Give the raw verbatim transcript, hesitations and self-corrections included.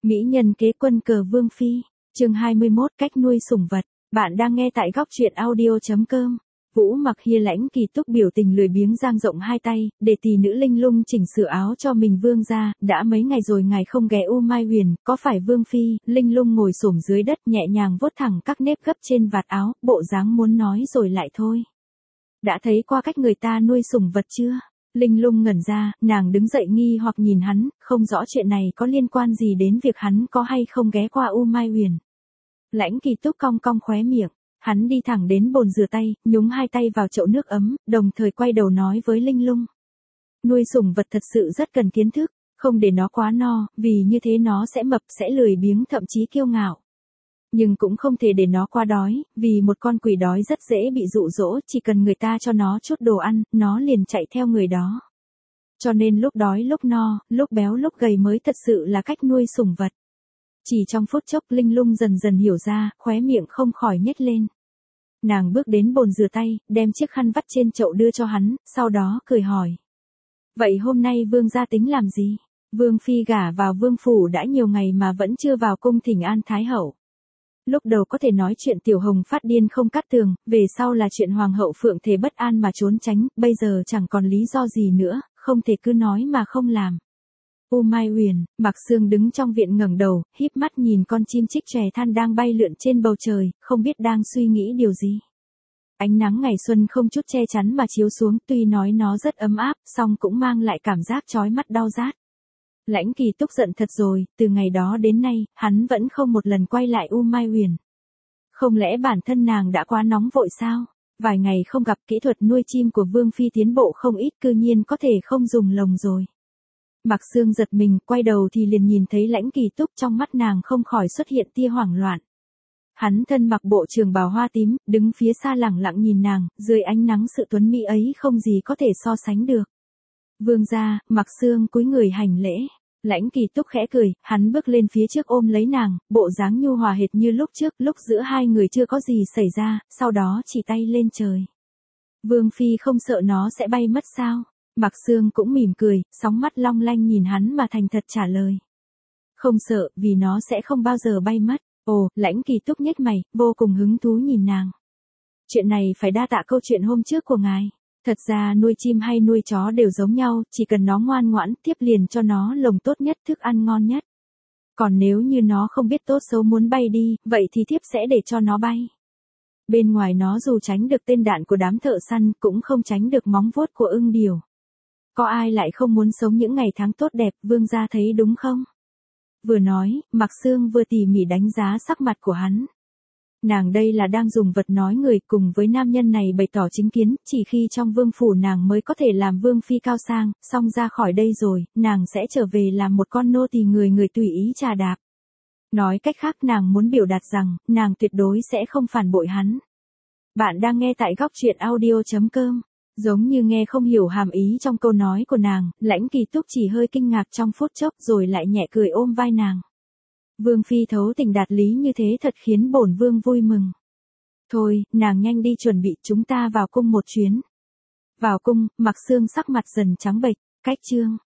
Mỹ nhân kế quân cờ Vương Phi, chương hai mươi mốt cách nuôi sủng vật. Bạn đang nghe tại góc truyện audio chấm com. Vũ Mặc Hia Lãnh Kỳ Túc biểu tình lười biếng dang rộng hai tay, để tỷ nữ Linh Lung chỉnh sửa áo cho mình vương ra, đã mấy ngày rồi ngài không ghé U Mai Huyền, có phải Vương Phi? Linh Lung ngồi xổm dưới đất nhẹ nhàng vuốt thẳng các nếp gấp trên vạt áo, bộ dáng muốn nói rồi lại thôi. Đã thấy qua cách người ta nuôi sủng vật chưa? Linh Lung ngẩn ra, nàng đứng dậy nghi hoặc nhìn hắn, không rõ chuyện này có liên quan gì đến việc hắn có hay không ghé qua U Mai Huyền. Lãnh Kỳ Túc cong cong khóe miệng, hắn đi thẳng đến bồn rửa tay, nhúng hai tay vào chậu nước ấm, đồng thời quay đầu nói với Linh Lung. Nuôi sủng vật thật sự rất cần kiến thức, không để nó quá no, vì như thế nó sẽ mập, sẽ lười biếng thậm chí kiêu ngạo. Nhưng cũng không thể để nó quá đói, vì một con quỷ đói rất dễ bị dụ dỗ, chỉ cần người ta cho nó chút đồ ăn, nó liền chạy theo người đó. Cho nên lúc đói lúc no, lúc béo lúc gầy mới thật sự là cách nuôi sủng vật. Chỉ trong phút chốc Linh Lung dần dần hiểu ra, khóe miệng không khỏi nhếch lên. Nàng bước đến bồn rửa tay, đem chiếc khăn vắt trên chậu đưa cho hắn, sau đó cười hỏi. Vậy hôm nay vương gia tính làm gì? Vương Phi gả vào vương phủ đã nhiều ngày mà vẫn chưa vào cung thỉnh an Thái Hậu. Lúc đầu có thể nói chuyện Tiểu Hồng phát điên không cắt tường, về sau là chuyện Hoàng hậu Phượng Thể bất an mà trốn tránh, bây giờ chẳng còn lý do gì nữa, không thể cứ nói mà không làm. U Mai Huyền, Mạc Sương đứng trong viện ngẩng đầu, híp mắt nhìn con chim chích chòe than đang bay lượn trên bầu trời, không biết đang suy nghĩ điều gì. Ánh nắng ngày xuân không chút che chắn mà chiếu xuống, tuy nói nó rất ấm áp, song cũng mang lại cảm giác chói mắt đau rát. Lãnh Kỳ Túc giận thật rồi, từ ngày đó đến nay, hắn vẫn không một lần quay lại U Mai Huyền. Không lẽ bản thân nàng đã quá nóng vội sao? Vài ngày không gặp, kỹ thuật nuôi chim của Vương Phi tiến bộ không ít, cư nhiên có thể không dùng lồng rồi. Mạc Sương giật mình, quay đầu thì liền nhìn thấy Lãnh Kỳ Túc, trong mắt nàng không khỏi xuất hiện tia hoảng loạn. Hắn thân mặc bộ trường bào hoa tím, đứng phía xa lẳng lặng nhìn nàng, dưới ánh nắng sự tuấn mỹ ấy không gì có thể so sánh được. Vương gia, Mạc Sương cúi người hành lễ. Lãnh Kỳ Túc khẽ cười, hắn bước lên phía trước ôm lấy nàng, bộ dáng nhu hòa hệt như lúc trước, lúc giữa hai người chưa có gì xảy ra, sau đó chỉ tay lên trời. Vương Phi không sợ nó sẽ bay mất sao? Mạc Sương cũng mỉm cười, sóng mắt long lanh nhìn hắn mà thành thật trả lời. Không sợ, vì nó sẽ không bao giờ bay mất. Ồ, Lãnh Kỳ Túc nhếch mày, vô cùng hứng thú nhìn nàng. Chuyện này phải đa tạ câu chuyện hôm trước của ngài. Thật ra nuôi chim hay nuôi chó đều giống nhau, chỉ cần nó ngoan ngoãn, tiếp liền cho nó lồng tốt nhất, thức ăn ngon nhất. Còn nếu như nó không biết tốt xấu muốn bay đi, vậy thì thiếp sẽ để cho nó bay. Bên ngoài nó dù tránh được tên đạn của đám thợ săn, cũng không tránh được móng vuốt của ưng điểu. Có ai lại không muốn sống những ngày tháng tốt đẹp, vương gia thấy đúng không? Vừa nói, Mạc Sương vừa tỉ mỉ đánh giá sắc mặt của hắn. Nàng đây là đang dùng vật nói người, cùng với nam nhân này bày tỏ chính kiến, chỉ khi trong vương phủ nàng mới có thể làm vương phi cao sang, xong ra khỏi đây rồi, nàng sẽ trở về làm một con nô tỳ người người tùy ý trà đạp. Nói cách khác nàng muốn biểu đạt rằng, nàng tuyệt đối sẽ không phản bội hắn. Bạn đang nghe tại góc truyện audio chấm com. Giống như nghe không hiểu hàm ý trong câu nói của nàng, Lãnh Kỳ Túc chỉ hơi kinh ngạc trong phút chốc rồi lại nhẹ cười ôm vai nàng. Vương Phi thấu tình đạt lý như thế thật khiến bổn vương vui mừng. Thôi, nàng nhanh đi chuẩn bị, chúng ta vào cung một chuyến. Vào cung, Mạc Sương sắc mặt dần trắng bệch, cách chương.